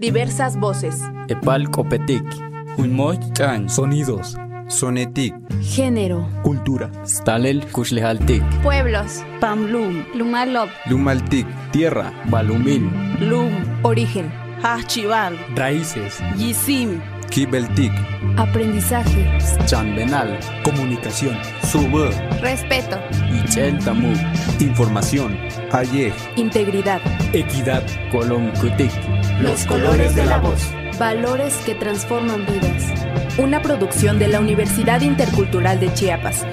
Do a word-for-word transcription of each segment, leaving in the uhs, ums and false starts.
Diversas voces. Epal Copetic. Unmochtan. Sonidos. Sonetic. Género. Cultura. Stalel Kushlehaltik. Pueblos. Pamlum. Lumalop. Lumaltic. Tierra. Balumil. Lum. Origen. Hachival. Raíces. Yisim. Kibeltic. Aprendizaje. Chanbenal. Comunicación. Sube. Respeto. Ichel Tamu. Información. Ayej. Integridad. Equidad. Colom Kutik. Los colores de la voz. Valores que transforman vidas. Una producción de la Universidad Intercultural de Chiapas.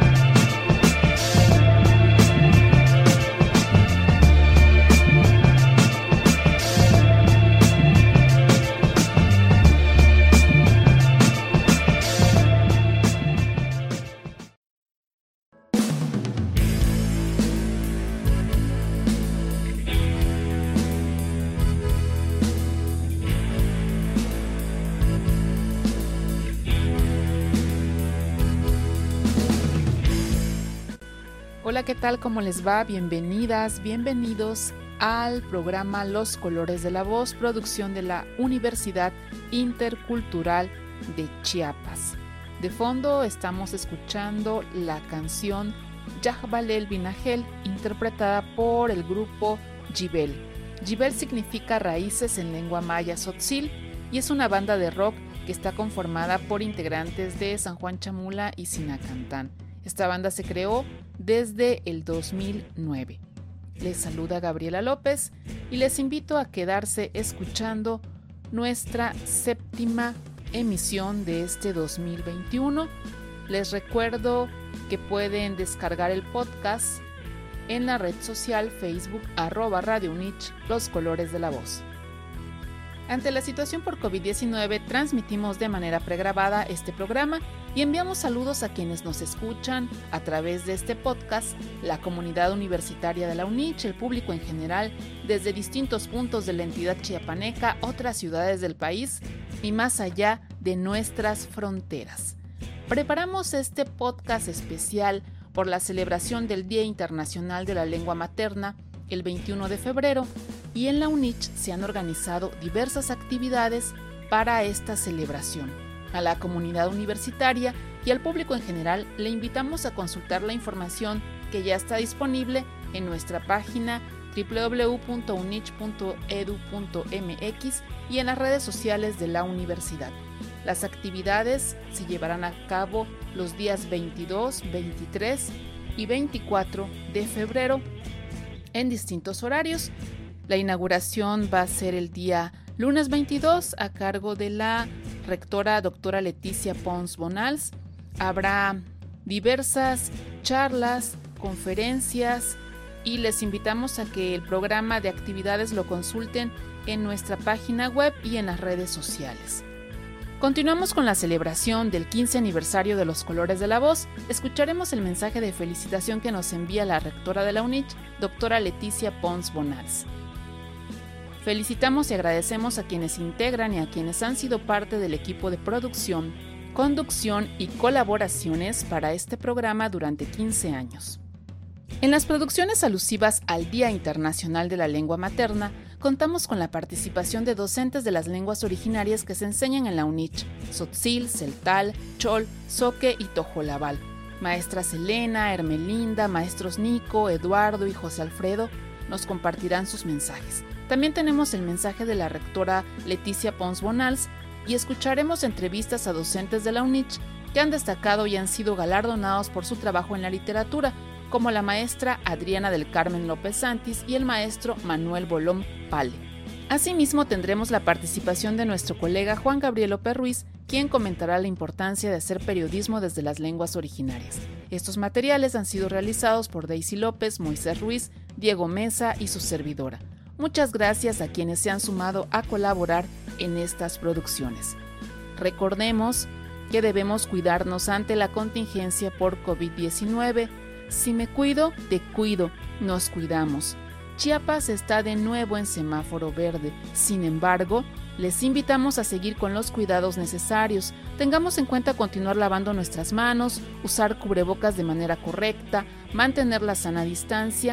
Hola, ¿qué tal? ¿Cómo les va? Bienvenidas, bienvenidos al programa Los Colores de la Voz, producción de la Universidad Intercultural de Chiapas. De fondo estamos escuchando la canción Yahbalel Binajel, interpretada por el grupo Yibel. Yibel significa raíces en lengua maya tzotzil y es una banda de rock que está conformada por integrantes de San Juan Chamula y Sinacantán. Esta banda se creó desde el dos mil nueve. Les saluda Gabriela López y les invito a quedarse escuchando nuestra séptima emisión de este dos mil veintiuno. Les recuerdo que pueden descargar el podcast en la red social Facebook arroba Radio Unich, Los Colores de la Voz. Ante la situación por covid diecinueve, transmitimos de manera pregrabada este programa y enviamos saludos a quienes nos escuchan a través de este podcast, la comunidad universitaria de la UNICH, el público en general, desde distintos puntos de la entidad chiapaneca, otras ciudades del país y más allá de nuestras fronteras. Preparamos este podcast especial por la celebración del Día Internacional de la Lengua Materna, el veintiuno de febrero, y en la UNICH se han organizado diversas actividades para esta celebración. A la comunidad universitaria y al público en general le invitamos a consultar la información que ya está disponible en nuestra página doble u doble u doble u punto unich punto e d u punto m x y en las redes sociales de la universidad. Las actividades se llevarán a cabo los días veintidós, veintitrés y veinticuatro de febrero en distintos horarios. La inauguración va a ser el día lunes veintidós a cargo de la rectora doctora Leticia Pons Bonals. Habrá diversas charlas, conferencias y les invitamos a que el programa de actividades lo consulten en nuestra página web y en las redes sociales. Continuamos con la celebración del quince aniversario de Los Colores de la Voz. Escucharemos el mensaje de felicitación que nos envía la rectora de la UNICH, doctora Leticia Pons Bonals. Felicitamos y agradecemos a quienes integran y a quienes han sido parte del equipo de producción, conducción y colaboraciones para este programa durante quince años. En las producciones alusivas al Día Internacional de la Lengua Materna, contamos con la participación de docentes de las lenguas originarias que se enseñan en la UNICH, tzotzil, celtal, chol, zoque y tojolabal. Maestras Elena, Hermelinda, maestros Nico, Eduardo y José Alfredo nos compartirán sus mensajes. También tenemos el mensaje de la rectora Leticia Pons Bonals y escucharemos entrevistas a docentes de la UNICH que han destacado y han sido galardonados por su trabajo en la literatura, como la maestra Adriana del Carmen López Santis y el maestro Manuel Bolón Pale. Asimismo, tendremos la participación de nuestro colega Juan Gabriel López Ruiz, quien comentará la importancia de hacer periodismo desde las lenguas originarias. Estos materiales han sido realizados por Daisy López, Moisés Ruiz, Diego Mesa y su servidora. Muchas gracias a quienes se han sumado a colaborar en estas producciones. Recordemos que debemos cuidarnos ante la contingencia por covid diecinueve. Si me cuido, te cuido, nos cuidamos. Chiapas está de nuevo en semáforo verde. Sin embargo, les invitamos a seguir con los cuidados necesarios. Tengamos en cuenta continuar lavando nuestras manos, usar cubrebocas de manera correcta, mantener la sana distancia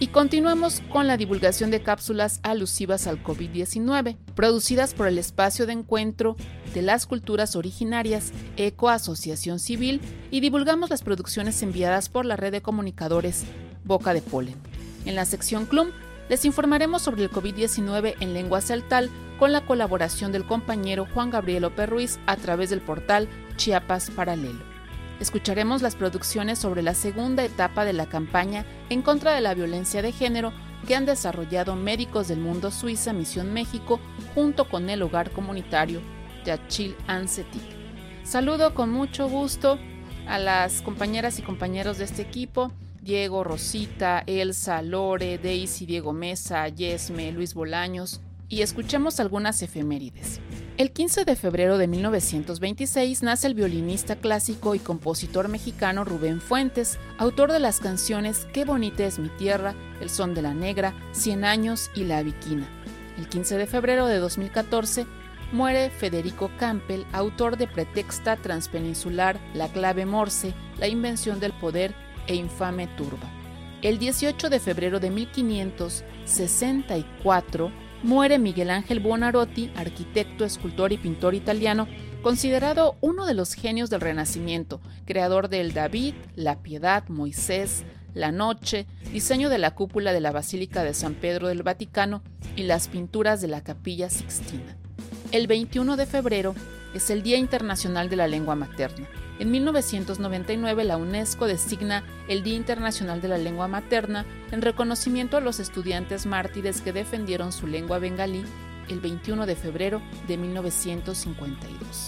Y continuamos con la divulgación de cápsulas alusivas al COVID diecinueve, producidas por el Espacio de Encuentro de las Culturas Originarias, ECO Asociación Civil, y divulgamos las producciones enviadas por la red de comunicadores Boca de Polen. En la sección C L U M les informaremos sobre el COVID diecinueve en lengua celtal con la colaboración del compañero Juan Gabriel López Ruiz a través del portal Chiapas Paralelo. Escucharemos las producciones sobre la segunda etapa de la campaña en contra de la violencia de género que han desarrollado Médicos del Mundo Suiza Misión México junto con el hogar comunitario Yachil Ancetic. Saludo con mucho gusto a las compañeras y compañeros de este equipo: Diego, Rosita, Elsa, Lore, Daisy, Diego Mesa, Yesme, Luis Bolaños, y escuchemos algunas efemérides. El quince de febrero de mil novecientos veintiséis nace el violinista clásico y compositor mexicano Rubén Fuentes, autor de las canciones Qué bonita es mi tierra, El son de la negra, Cien años y La Viquina. El quince de febrero de dos mil catorce muere Federico Campbell, autor de Pretexta Transpeninsular, La clave Morse, La invención del poder e Infame turba. El dieciocho de febrero de mil quinientos sesenta y cuatro muere Miguel Ángel Buonarroti, arquitecto, escultor y pintor italiano, considerado uno de los genios del Renacimiento, creador del David, la Piedad, Moisés, la Noche, diseño de la cúpula de la Basílica de San Pedro del Vaticano y las pinturas de la Capilla Sixtina. El veintiuno de febrero es el Día Internacional de la Lengua Materna. En mil novecientos noventa y nueve, la UNESCO designa el Día Internacional de la Lengua Materna en reconocimiento a los estudiantes mártires que defendieron su lengua bengalí el veintiuno de febrero de mil novecientos cincuenta y dos.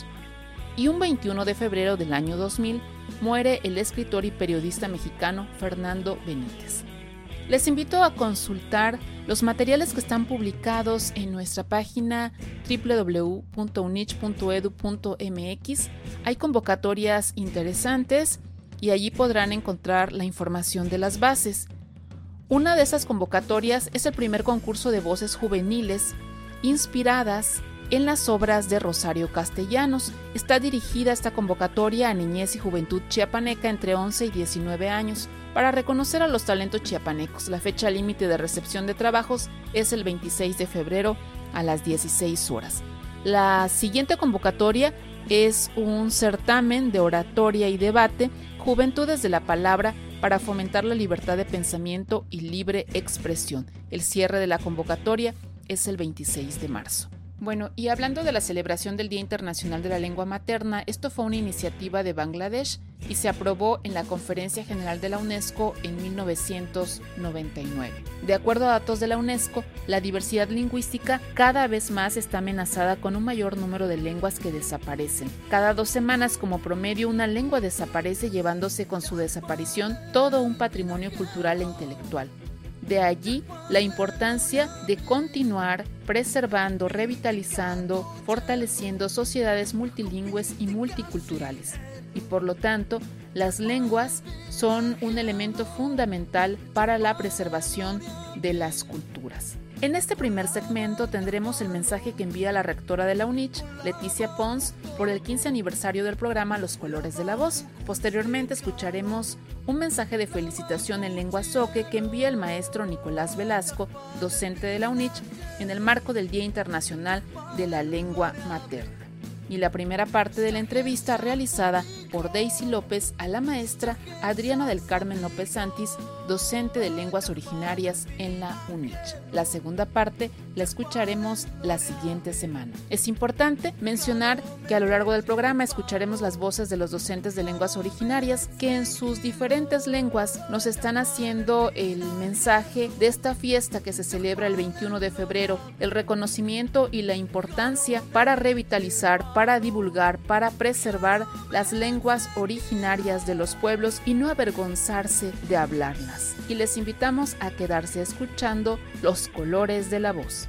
Y un veintiuno de febrero del año dos mil muere el escritor y periodista mexicano Fernando Benítez. Les invito a consultar los materiales que están publicados en nuestra página doble u doble u doble u punto u n i c h punto e d u punto m x. Hay convocatorias interesantes y allí podrán encontrar la información de las bases. Una de esas convocatorias es el primer concurso de voces juveniles inspiradas en las obras de Rosario Castellanos. Está dirigida esta convocatoria a niñez y juventud chiapaneca entre once y diecinueve años para reconocer a los talentos chiapanecos. La fecha límite de recepción de trabajos es el veintiséis de febrero a las dieciséis horas. La siguiente convocatoria es un certamen de oratoria y debate, Juventudes de la Palabra, para fomentar la libertad de pensamiento y libre expresión. El cierre de la convocatoria es el veintiséis de marzo. Bueno, y hablando de la celebración del Día Internacional de la Lengua Materna, esto fue una iniciativa de Bangladesh y se aprobó en la Conferencia General de la UNESCO en mil novecientos noventa y nueve. De acuerdo a datos de la UNESCO, la diversidad lingüística cada vez más está amenazada con un mayor número de lenguas que desaparecen. Cada dos semanas, como promedio, una lengua desaparece, llevándose con su desaparición todo un patrimonio cultural e intelectual. De allí la importancia de continuar preservando, revitalizando, fortaleciendo sociedades multilingües y multiculturales. Y por lo tanto, las lenguas son un elemento fundamental para la preservación de las culturas. En este primer segmento tendremos el mensaje que envía la rectora de la U N I C H, Leticia Pons, por el quince aniversario del programa Los Colores de la Voz. Posteriormente escucharemos un mensaje de felicitación en lengua zoque que envía el maestro Nicolás Velasco, docente de la U N I C H, en el marco del Día Internacional de la Lengua Materna. Y la primera parte de la entrevista realizada por Daisy López a la maestra Adriana del Carmen López Santis, docente de lenguas originarias en la U N I C H. La segunda parte la escucharemos la siguiente semana. Es importante mencionar que a lo largo del programa escucharemos las voces de los docentes de lenguas originarias que en sus diferentes lenguas nos están haciendo el mensaje de esta fiesta que se celebra el veintiuno de febrero, el reconocimiento y la importancia para revitalizar, para divulgar, para preservar las lenguas originarias de los pueblos y no avergonzarse de hablarlas. Y les invitamos a quedarse escuchando Los Colores de la Voz.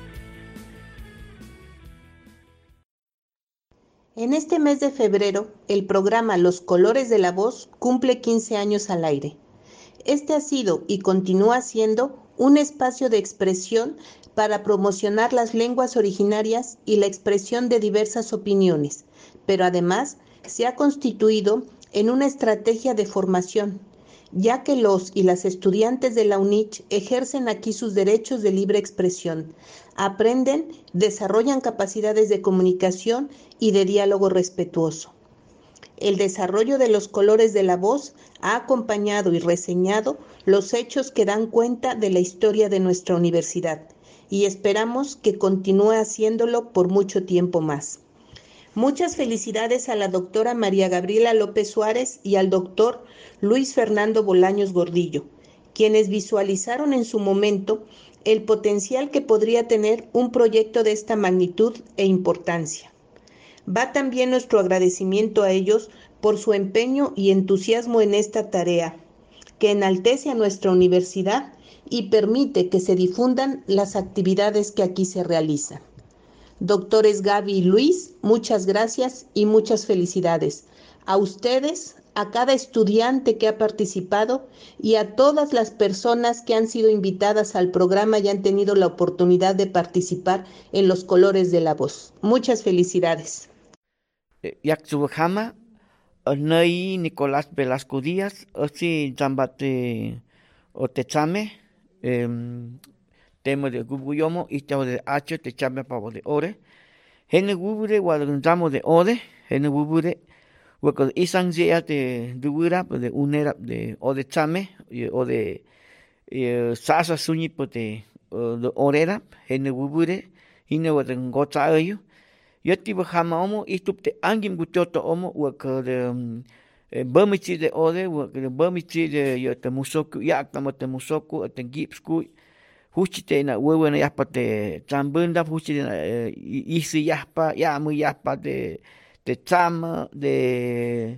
En este mes de febrero, el programa Los Colores de la Voz cumple quince años al aire. Este ha sido y continúa siendo un espacio de expresión para promocionar las lenguas originarias y la expresión de diversas opiniones, pero además se ha constituido en una estrategia de formación, ya que los y las estudiantes de la U N I C H ejercen aquí sus derechos de libre expresión, aprenden, desarrollan capacidades de comunicación y de diálogo respetuoso. El desarrollo de los colores de la voz ha acompañado y reseñado los hechos que dan cuenta de la historia de nuestra universidad y esperamos que continúe haciéndolo por mucho tiempo más. Muchas felicidades a la doctora María Gabriela López Suárez y al doctor Luis Fernando Bolaños Gordillo, quienes visualizaron en su momento el potencial que podría tener un proyecto de esta magnitud e importancia. Va también nuestro agradecimiento a ellos por su empeño y entusiasmo en esta tarea, que enaltece a nuestra universidad y permite que se difundan las actividades que aquí se realizan. Doctores Gaby y Luis, muchas gracias y muchas felicidades. A ustedes, a cada estudiante que ha participado y a todas las personas que han sido invitadas al programa y han tenido la oportunidad de participar en los colores de la voz. Muchas felicidades. Yaxubajama, Ney Nicolás Velasco Díaz, Osi Zambate Otechame, tema de Gubuyomo, Istao de H, Techame Pavo de Ore, Hene Gubure, Guadalunzamo de Ore, Hene Gubure, Hueco de Isanzea de Dubura, de Unera de Ode Chame, o de Sasa Suñipo de Orera, Hene Gubure, Hine Guadangocha Ayo, Yatiba Hama Omo, Istupte Angim Gutoto Omo, Hueco de Burmichi de Ode, Hueco de Burmichi de Yota Musoku, Yaktamate Musoku, Atengipsku, Huchite na Wewen Yapa de Chambunda, Huchite na Isi Yapa, Yamu Yapa de de Chama, de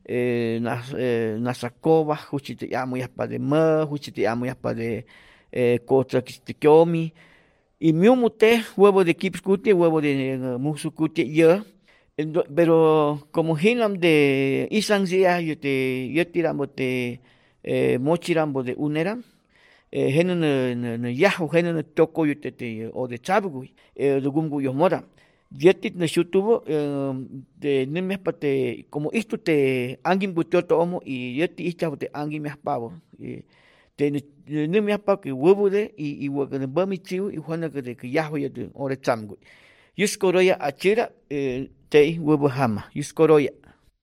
Nasakova, Huchite Yamu Yapa de Ma, Huchite Yamu Yapa de Kotra Kistikyomi, y Miumute, huevo de Kipskuti, huevo de Musukuti, ya. Pero como hinam de Isanzia, yo te yo tiramo de Mochirambo de Uneram. Henen na yahu henen na toko yo te o de chabugu de gumgu yo mora yetit na shutubo de nimes pate como isto te angin butoto omo y yeti ista te angin mes pavo te nimes pa que huevo de y y huevo de bamichiu y juana que de yahu yo de o de chamgu yuskoroya achira te huevo hama yuskoroya.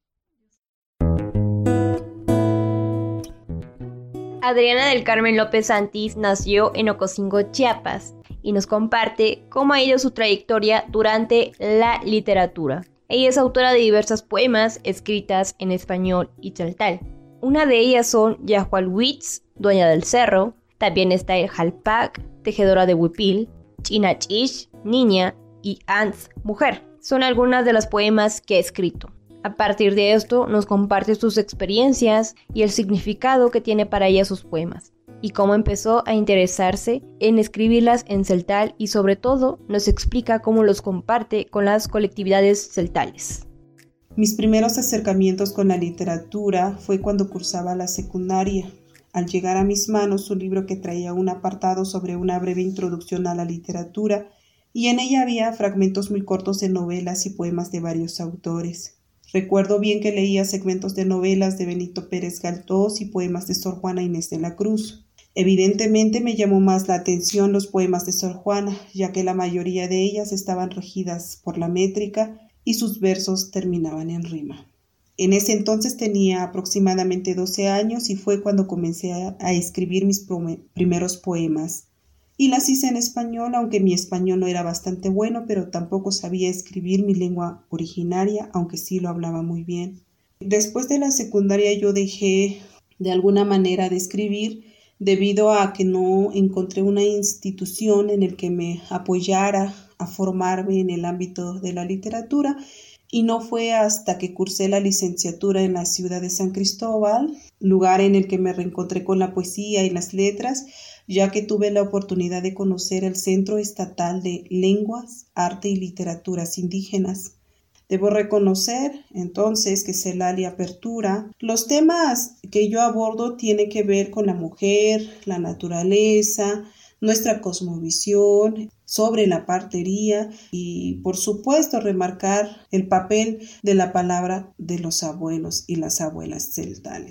Adriana del Carmen López Santis nació en Ocosingo, Chiapas, y nos comparte cómo ha ido su trayectoria durante la literatura. Ella es autora de diversos poemas escritas en español y chaltal. Una de ellas son Yahualwitz, Dueña del Cerro, también está el Jalpac, Tejedora de Huipil, Chinachish, Niña y Ants, Mujer. Son algunas de los poemas que ha escrito. A partir de esto, nos comparte sus experiencias y el significado que tiene para ella sus poemas, y cómo empezó a interesarse en escribirlas en celtal y sobre todo nos explica cómo los comparte con las colectividades celtales. Mis primeros acercamientos con la literatura fue cuando cursaba la secundaria. Al llegar a mis manos un libro que traía un apartado sobre una breve introducción a la literatura y en ella había fragmentos muy cortos de novelas y poemas de varios autores. Recuerdo bien que leía segmentos de novelas de Benito Pérez Galdós y poemas de Sor Juana Inés de la Cruz. Evidentemente me llamó más la atención los poemas de Sor Juana, ya que la mayoría de ellas estaban regidas por la métrica y sus versos terminaban en rima. En ese entonces tenía aproximadamente doce años y fue cuando comencé a, a escribir mis primeros poemas. Y las hice en español, aunque mi español no era bastante bueno, pero tampoco sabía escribir mi lengua originaria, aunque sí lo hablaba muy bien. Después de la secundaria yo dejé de alguna manera de escribir debido a que no encontré una institución en la que me apoyara a formarme en el ámbito de la literatura y no fue hasta que cursé la licenciatura en la ciudad de San Cristóbal, lugar en el que me reencontré con la poesía y las letras, ya que tuve la oportunidad de conocer el Centro Estatal de Lenguas, Arte y Literaturas Indígenas. Debo reconocer, entonces, que CELALI apertura. Los temas que yo abordo tienen que ver con la mujer, la naturaleza, nuestra cosmovisión, sobre la partería y, por supuesto, remarcar el papel de la palabra de los abuelos y las abuelas celtales.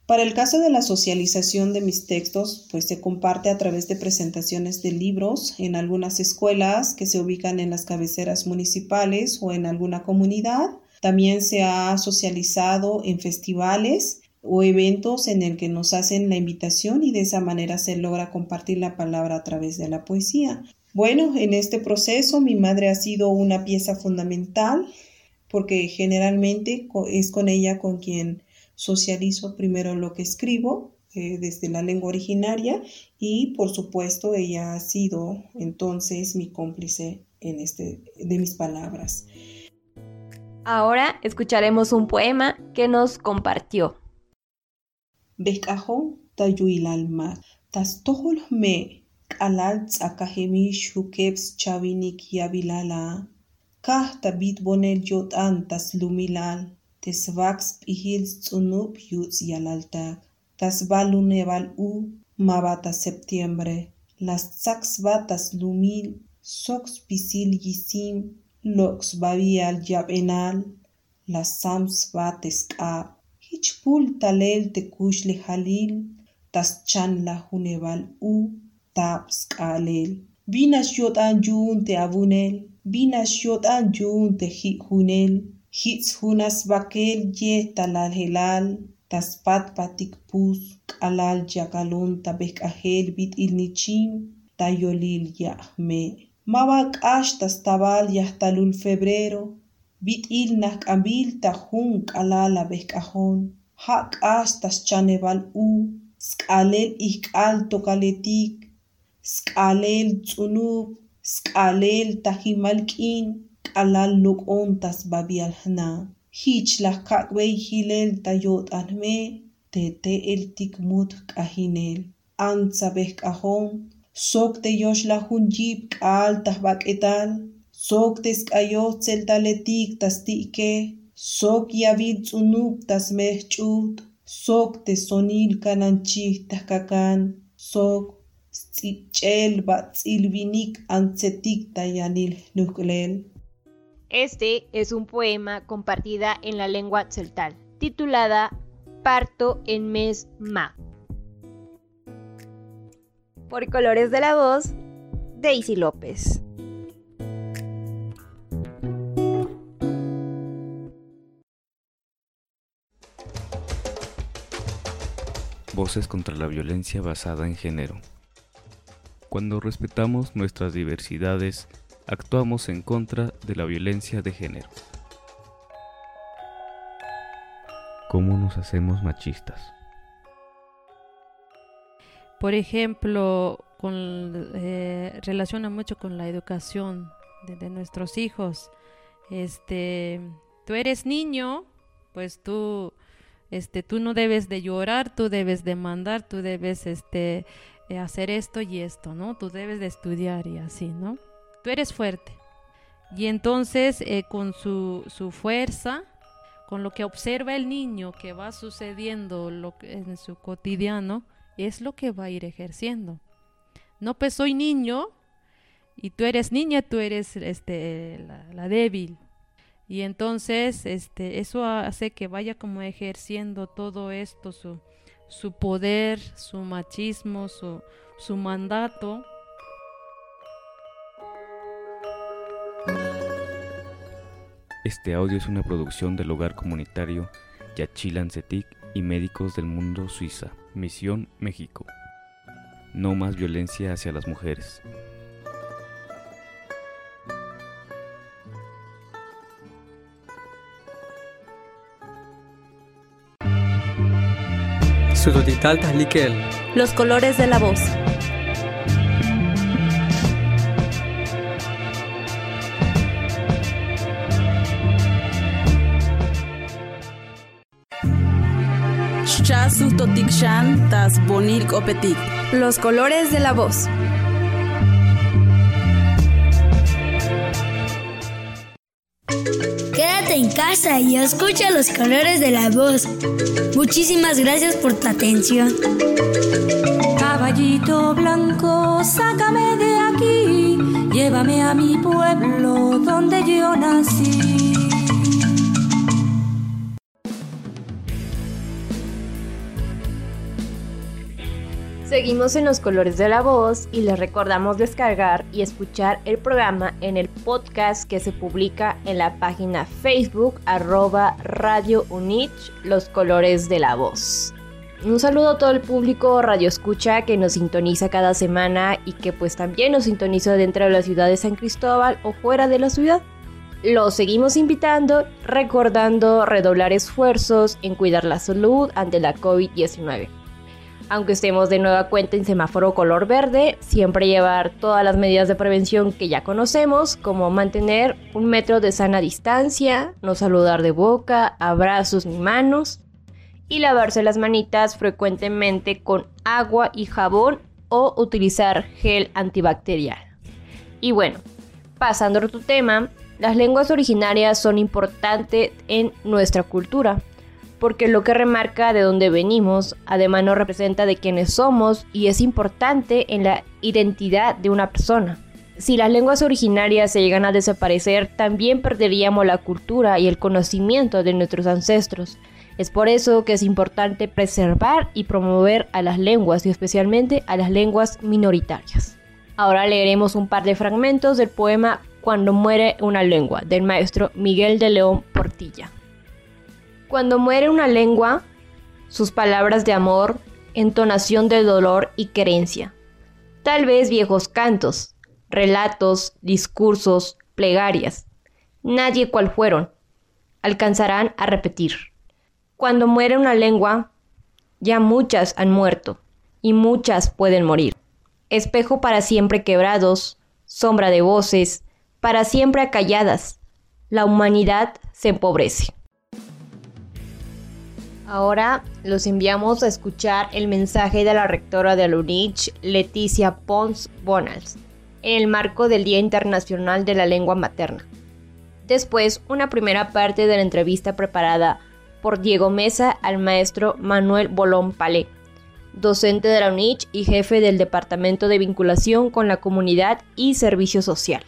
Para el caso de la socialización de mis textos, pues se comparte a través de presentaciones de libros en algunas escuelas que se ubican en las cabeceras municipales o en alguna comunidad. También se ha socializado en festivales o eventos en el que nos hacen la invitación y de esa manera se logra compartir la palabra a través de la poesía. Bueno, en este proceso mi madre ha sido una pieza fundamental porque generalmente es con ella con quien socializo primero lo que escribo eh, desde la lengua originaria y por supuesto ella ha sido entonces mi cómplice en este, de mis palabras. Ahora escucharemos un poema que nos compartió. Bek'ajon tayuilalma tastohol me k'alal tz'akajemi xukeps chavinik yabilala kah tabit bonel yot'an taslumilal tesvax p'ihil tz'unup yutz yalaltak tasbalunebal u mabata septiembre las tzaxba taslumil sox pisil yisim lox babial yab'enal las sams bates k'ab hichpul talel tekush le jalil tas chan la junebal u taps k'alel binas yot'an yun te abunel binas yot'an yun te junel hitz junas bakel ye talal helal tas pat patik pus k'alal yakalon tabek ahel bit ilnichim tayolil ya'me maba k'ax tas tabal yahtalul febrero bit il nas k'ambil tajun k'alal abek'ajon ja k'ax tas chanebal u sk'alel ihk'al tokaletik sk'alel tz'unub sk'alel tajimal k'in k'alal lok'on tas babial hna hich las kakbey hilel tayot'anme tete el tikmut k'ajinel antza bek'ajon sok te yosh la jun yib k'al tas bak'etal sok te sk'ayoj tzel taletik tas ti'ke sok yabil tz'unub tas mej ch'ut sok te sonil kananchij tas kakan sok tz'ich'el ba'tz'ilbinik antzetik tayanil nuklel. Este es un poema compartida en la lengua tzeltal, titulada Parto en mes Ma. Por Colores de la Voz, Daisy López. Voces contra la violencia basada en género. Cuando respetamos nuestras diversidades, actuamos en contra de la violencia de género. ¿Cómo nos hacemos machistas? Por ejemplo, con, eh, relaciona mucho con la educación de, de nuestros hijos. Este, tú eres niño, pues tú, este, tú no debes de llorar, tú debes de mandar, tú debes, este, eh, hacer esto y esto, ¿no? Tú debes de estudiar y así, ¿no? Tú eres fuerte. Y entonces eh, con su, su fuerza, con lo que observa el niño que va sucediendo lo que, en su cotidiano, es lo que va a ir ejerciendo. No, pues soy niño y tú eres niña, tú eres este, la, la débil. Y entonces este, eso hace que vaya como ejerciendo todo esto, su, su poder, su machismo, su, su mandato. Este audio es una producción del Hogar Comunitario Yaxchilán Cetic y Médicos del Mundo Suiza, Misión México. No más violencia hacia las mujeres. Los colores de la voz. Los colores de la voz. Quédate en casa y escucha los colores de la voz. Muchísimas gracias por tu atención. Caballito blanco, sácame de aquí, llévame a mi pueblo donde yo nací. Seguimos en Los Colores de la Voz y les recordamos descargar y escuchar el programa en el podcast que se publica en la página Facebook arroba Radio Unich, Los Colores de la Voz. Un saludo a todo el público Radio Escucha que nos sintoniza cada semana y que pues también nos sintoniza dentro de la ciudad de San Cristóbal o fuera de la ciudad. Los seguimos invitando, recordando redoblar esfuerzos en cuidar la salud ante la covid diecinueve. Aunque estemos de nueva cuenta en semáforo color verde, siempre llevar todas las medidas de prevención que ya conocemos, como mantener un metro de sana distancia, no saludar de boca, abrazos ni manos, y lavarse las manitas frecuentemente con agua y jabón o utilizar gel antibacterial. Y bueno, pasando a otro tema, las lenguas originarias son importantes en nuestra cultura, porque lo que remarca de dónde venimos, además nos representa de quiénes somos y es importante en la identidad de una persona. Si las lenguas originarias se llegan a desaparecer, también perderíamos la cultura y el conocimiento de nuestros ancestros. Es por eso que es importante preservar y promover a las lenguas y especialmente a las lenguas minoritarias. Ahora leeremos un par de fragmentos del poema Cuando muere una lengua, del maestro Miguel de León Portilla. Cuando muere una lengua, sus palabras de amor, entonación de dolor y querencia. Tal vez viejos cantos, relatos, discursos, plegarias. Nadie cual fueron, alcanzarán a repetir. Cuando muere una lengua, ya muchas han muerto, y muchas pueden morir. Espejo para siempre quebrados, sombra de voces, para siempre acalladas. La humanidad se empobrece. Ahora los enviamos a escuchar el mensaje de la rectora de la UNICH, Leticia Pons Bonals, en el marco del Día Internacional de la Lengua Materna. Después, una primera parte de la entrevista preparada por Diego Mesa al maestro Manuel Bolón Palé, docente de la UNICH y jefe del Departamento de Vinculación con la Comunidad y Servicio Social.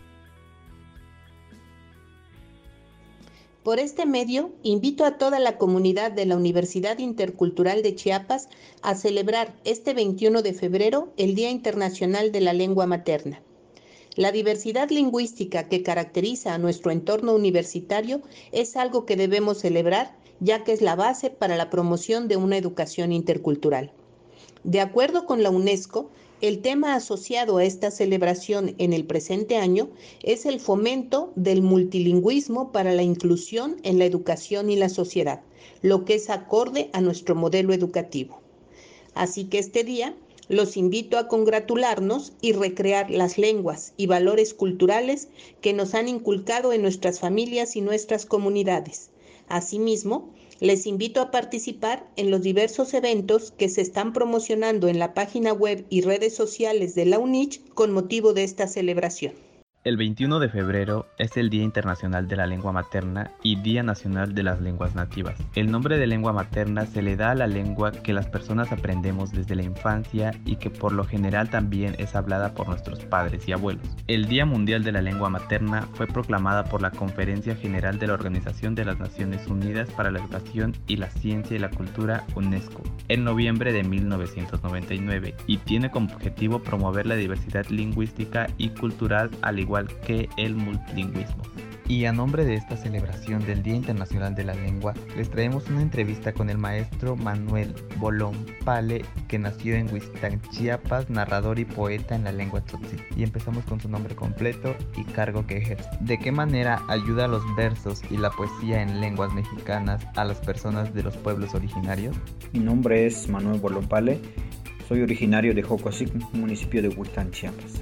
Por este medio, invito a toda la comunidad de la Universidad Intercultural de Chiapas a celebrar este veintiuno de febrero el Día Internacional de la Lengua Materna. La diversidad lingüística que caracteriza a nuestro entorno universitario es algo que debemos celebrar, ya que es la base para la promoción de una educación intercultural. De acuerdo con la UNESCO, el tema asociado a esta celebración en el presente año es el fomento del multilingüismo para la inclusión en la educación y la sociedad, lo que es acorde a nuestro modelo educativo. Así que este día los invito a congratularnos y recrear las lenguas y valores culturales que nos han inculcado en nuestras familias y nuestras comunidades. Asimismo, les invito a participar en los diversos eventos que se están promocionando en la página web y redes sociales de la UNICH con motivo de esta celebración. El veintiuno de febrero es el Día Internacional de la Lengua Materna y Día Nacional de las Lenguas Nativas. El nombre de lengua materna se le da a la lengua que las personas aprendemos desde la infancia y que por lo general también es hablada por nuestros padres y abuelos. El Día Mundial de la Lengua Materna fue proclamada por la Conferencia General de la Organización de las Naciones Unidas para la Educación y la Ciencia y la Cultura, UNESCO, en noviembre de mil novecientos noventa y nueve y tiene como objetivo promover la diversidad lingüística y cultural al igual que el multilingüismo. Y a nombre de esta celebración del Día Internacional de la Lengua, les traemos una entrevista con el maestro Manuel Bolón Palé, que nació en Huistán, Chiapas, narrador y poeta en la lengua tzotzi. Y empezamos con su nombre completo y cargo que ejerce. ¿De qué manera ayuda los versos y la poesía en lenguas mexicanas a las personas de los pueblos originarios? Mi nombre es Manuel Bolón Palé, soy originario de Jocosic, municipio de Huistán, Chiapas.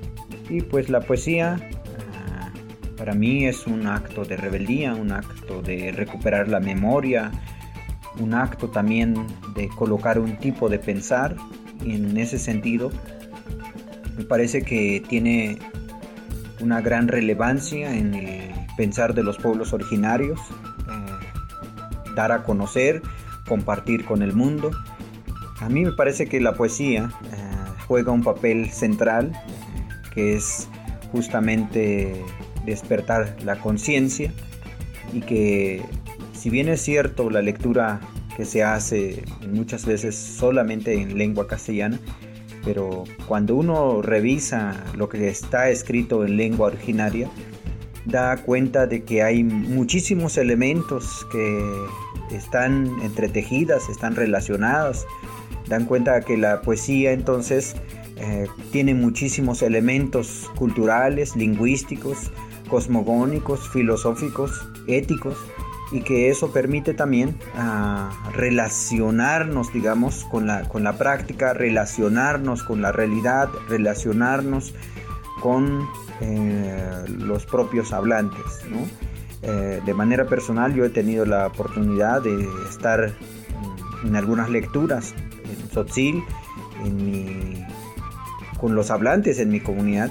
Y pues la poesía uh, para mí es un acto de rebeldía, un acto de recuperar la memoria, un acto también de colocar un tipo de pensar, y en ese sentido me parece que tiene una gran relevancia en el pensar de los pueblos originarios, eh, dar a conocer, compartir con el mundo. A mí me parece que la poesía eh, juega un papel central, que es justamente despertar la conciencia, y que si bien es cierto la lectura que se hace muchas veces solamente en lengua castellana, pero cuando uno revisa lo que está escrito en lengua originaria, da cuenta de que hay muchísimos elementos que están entretejidas, están relacionadas. Dan cuenta que la poesía entonces eh, tiene muchísimos elementos culturales, lingüísticos, cosmogónicos, filosóficos, éticos, y que eso permite también uh, relacionarnos, digamos, con la, con la práctica, relacionarnos con la realidad, relacionarnos con eh, los propios hablantes, ¿no? Eh, de manera personal, yo he tenido la oportunidad de estar en, en algunas lecturas en Tzotzil, en mi, con los hablantes en mi comunidad,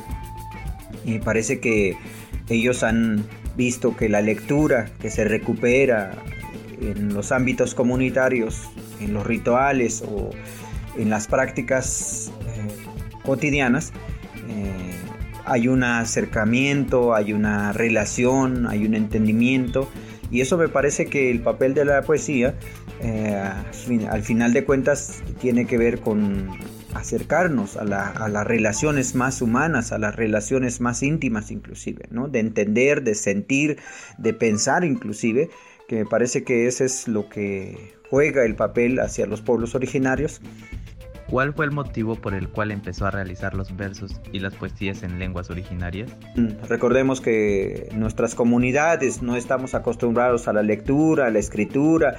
y parece que ellos han visto que la lectura que se recupera en los ámbitos comunitarios, en los rituales o en las prácticas eh, cotidianas, eh, hay un acercamiento, hay una relación, hay un entendimiento, y eso me parece que el papel de la poesía, eh, al final de cuentas, tiene que ver con acercarnos a, la, a las relaciones más humanas, a las relaciones más íntimas inclusive, ¿no? De entender, de sentir, de pensar inclusive, que me parece que ese es lo que juega el papel hacia los pueblos originarios. ¿Cuál fue el motivo por el cual empezó a realizar los versos y las poesías en lenguas originarias? Recordemos que nuestras comunidades no estamos acostumbrados a la lectura, a la escritura,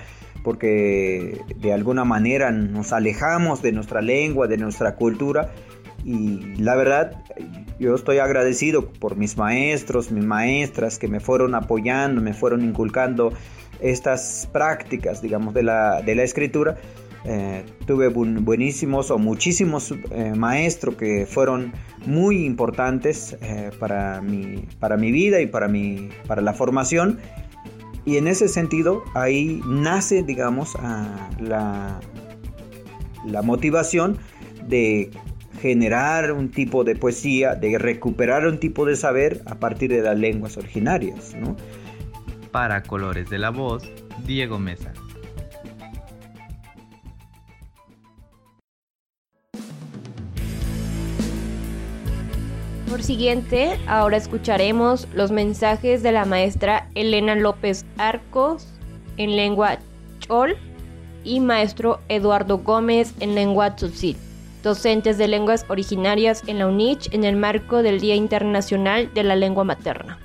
porque de alguna manera nos alejamos de nuestra lengua, de nuestra cultura, y la verdad yo estoy agradecido por mis maestros, mis maestras que me fueron apoyando, me fueron inculcando estas prácticas, digamos, de la, de la escritura. Eh, tuve buen, buenísimos o muchísimos eh, maestros que fueron muy importantes eh, para, mi, para mi vida y para, mi, para la formación, y en ese sentido ahí nace, digamos, uh, la, la motivación de generar un tipo de poesía, de recuperar un tipo de saber a partir de las lenguas originarias, ¿no? Para Colores de la Voz, Diego Mesa. Por siguiente, ahora escucharemos los mensajes de la maestra Elena López Arcos en lengua chol y maestro Eduardo Gómez en lengua tzotzil, docentes de lenguas originarias en la U N I C H en el marco del Día Internacional de la Lengua Materna.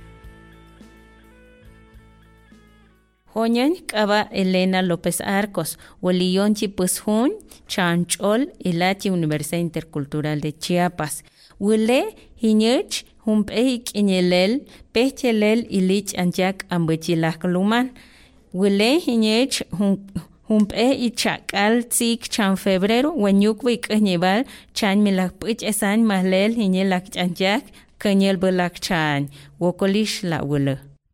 Joñan Kaba Elena López Arcos, Waliyonchi Pushun, Chanchol, Ilachi Universidad Intercultural de Chiapas. Wile, Hiñech, Humpeik Iñelel, Pechelel Ilich Anjak Ambuchilak Luman. Wile, Hiñech, Humpe y Chakal Zik Chan Febrero, Wenyukwik Nival, Chan Milak Puch Esan Mahlel, Hiñelak Anjak, Kanyel Belak Chan, Wokolish La Wille.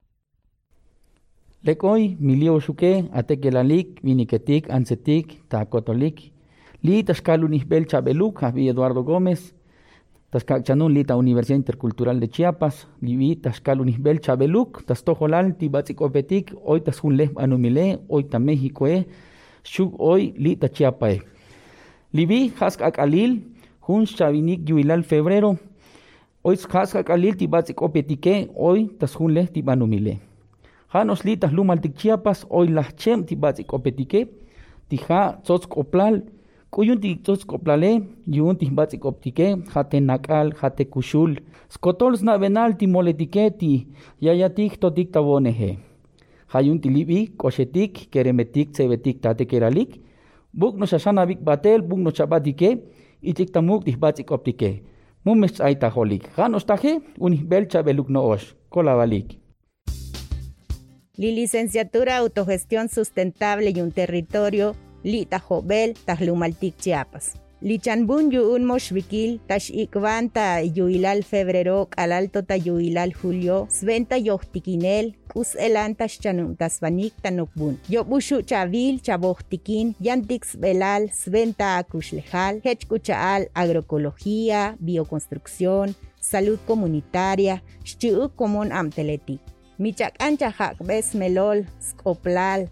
Lekoy, milio suke, atekelalik, viniketik, ansetik, takotolik. Li tascalunis bel chabeluk, Javi Eduardo Gómez. Tascachanun lita Universidad Intercultural de Chiapas. Livi tascalunis bel chabeluk, tastojolal, tibatzikopetik, hoy tasunleh anumile, hoy ta México e, shuk hoy lita Chiapae. Livi haskak alil, hun chavinik yuilal febrero, hoy haskak alil tibatzikopetike, hoy tasunleh tibanumile. Janos litas lumaltik Chiapas, hoy las chem tibatzik opetike, tija tzotzk oplal, kuyuntik tzotzk oplale, yuntik batzik optike, jate nakal, jate kushul, skotols navenal timoletike ti, yayatik totik taboneje. Jayunti libi, koshetik, keremetik, tsebetik tatekeralik, buk no shashanabik batel, buk no chabatike, itik tamuk tihbatzik optike. Mumes aita holik. Janos taje, unih belcha beluk no osh, kolabalik. La licenciatura Autogestión Sustentable y un Territorio, Lita Jobel, Tajlumaltic Chiapas. Lichanbun yu un moshvikil, Tashikvan ta yuilal febrero, Alalto ta yuilal julio, Sventa yohtikinel, Kus elan tashchanum tasvanik tanokbun. Yobushu chavil, chabohtikin, Yantix belal, Sventa akushlejal, Hechkuchaal, agroecología, bioconstrucción, salud comunitaria, Shchu común amteletik. Michak ancha hak bes melol, skoplal,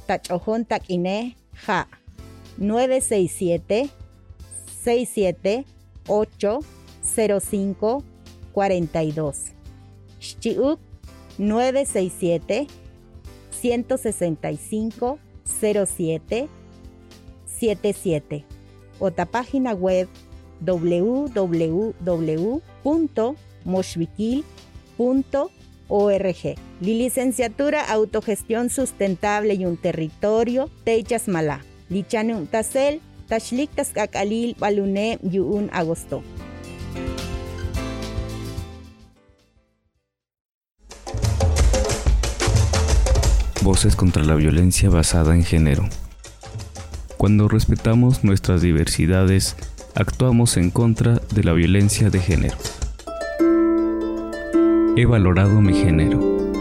Tachojon Takine Ja nueve seis siete, seis siete ocho, cero cinco, cuatro dos. Xchiuk nueve seis siete, uno seis cinco, cero siete, siete siete. Otra página web w w w punto moshvikil punto org. La licenciatura Autogestión Sustentable y un Territorio Teichas Malá. Lichanum Tasel, Tashlik Taskakalil Balune Yuun Agosto. Voces contra la violencia basada en género. Cuando respetamos nuestras diversidades, actuamos en contra de la violencia de género. He valorado mi género.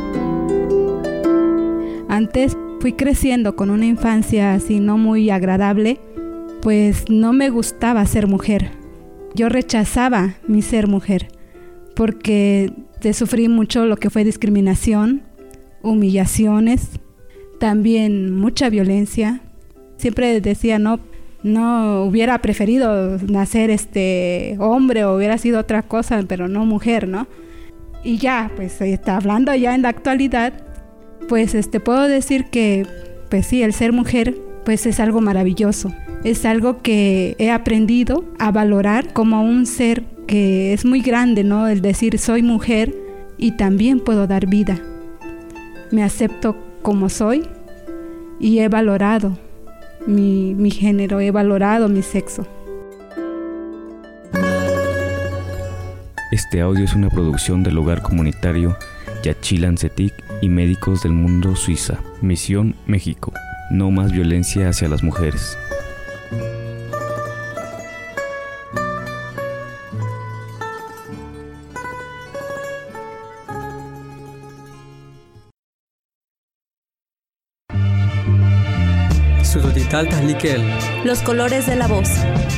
Antes fui creciendo con una infancia así no muy agradable, pues no me gustaba ser mujer. Yo rechazaba mi ser mujer, porque te sufrí mucho lo que fue discriminación, humillaciones, también mucha violencia. Siempre decía, no, no hubiera preferido nacer este hombre o hubiera sido otra cosa, pero no mujer, ¿no? Y ya, pues está hablando ya en la actualidad, pues este puedo decir que, pues sí, el ser mujer, pues es algo maravilloso. Es algo que he aprendido a valorar como un ser que es muy grande, ¿no? El decir soy mujer y también puedo dar vida. Me acepto como soy y he valorado mi, mi género, he valorado mi sexo. Este audio es una producción del hogar comunitario Yachilan Cetic y Médicos del Mundo Suiza. Misión México. No más violencia hacia las mujeres. Los colores de la voz.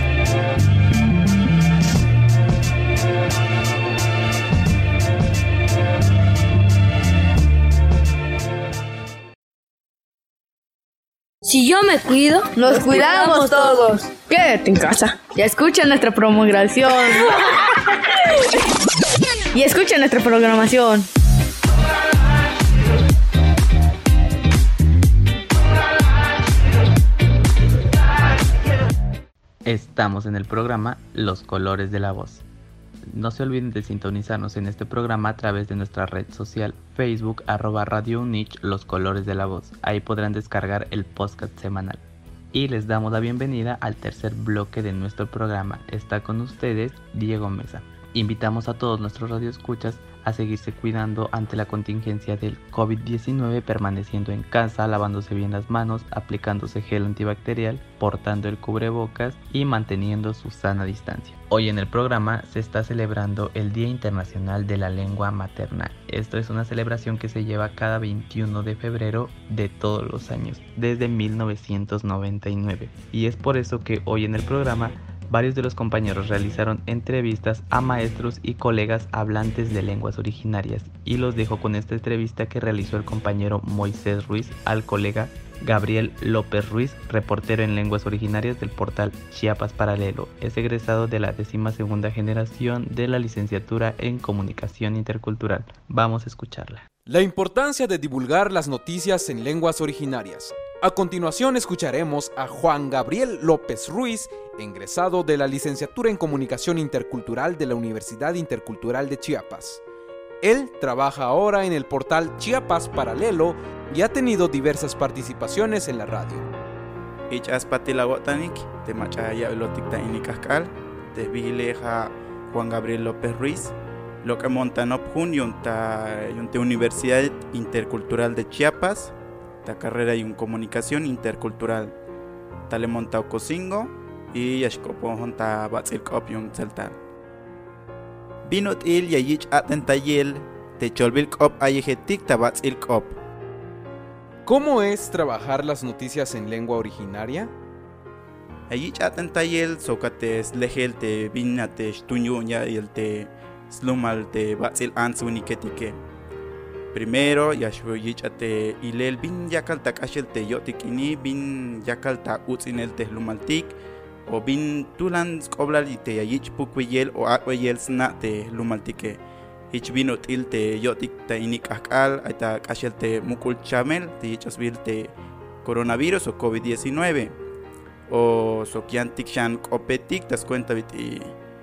Si yo me cuido, nos, nos cuidamos, cuidamos todos. Quédate en casa. Ya escucha nuestra promulgación. Y escucha nuestra programación. Estamos en el programa Los Colores de la Voz. No se olviden de sintonizarnos en este programa a través de nuestra red social Facebook, arroba Radio Unich, Los Colores de la Voz. Ahí podrán descargar el podcast semanal. Y les damos la bienvenida al tercer bloque de nuestro programa. Está con ustedes Diego Mesa. Invitamos a todos nuestros radioescuchas a seguirse cuidando ante la contingencia del COVID diecinueve, permaneciendo en casa, lavándose bien las manos, aplicándose gel antibacterial, portando el cubrebocas y manteniendo su sana distancia. Hoy en el programa se está celebrando el Día Internacional de la Lengua Materna. Esto es una celebración que se lleva cada veintiuno de febrero de todos los años, desde mil novecientos noventa y nueve. Y es por eso que hoy en el programa varios de los compañeros realizaron entrevistas a maestros y colegas hablantes de lenguas originarias, y los dejo con esta entrevista que realizó el compañero Moisés Ruiz al colega Gabriel López Ruiz, reportero en lenguas originarias del portal Chiapas Paralelo. Es egresado de la décima segunda generación de la licenciatura en Comunicación Intercultural. Vamos a escucharla. La importancia de divulgar las noticias en lenguas originarias. A continuación escucharemos a Juan Gabriel López Ruiz, egresado de la licenciatura en Comunicación Intercultural de la Universidad Intercultural de Chiapas. Él trabaja ahora en el portal Chiapas Paralelo y ha tenido diversas participaciones en la radio. Juan Gabriel López Ruiz, lo que monta Nopjun y una Universidad Intercultural de Chiapas, la carrera y un comunicación intercultural. Tale monta Ocosingo y Yashkopo Honta Batzilkop y un Celtal. Binut il Yayich Atentayel, Techolvilkop Ayejetik Tabatzilkop. ¿Cómo es trabajar las noticias en lengua originaria? Ayich Atentayel, Socates, Lehel, te Binate, Stunyunya y el te Slumal, te Batzil Ansuniketike. primero yashwo yichate ilel bin yakalta kashelte yotikini bin yakalta utzinelte lumaltik o bin tulan skoblalite yayich pukwiyel o akwayel snate lumaltike ich binot ilte yotik ta inik akal ata kashelte mukul chamel te yichasbilte coronavirus o covid diecinueve o sokiantik shan kopetik tas cuenta biti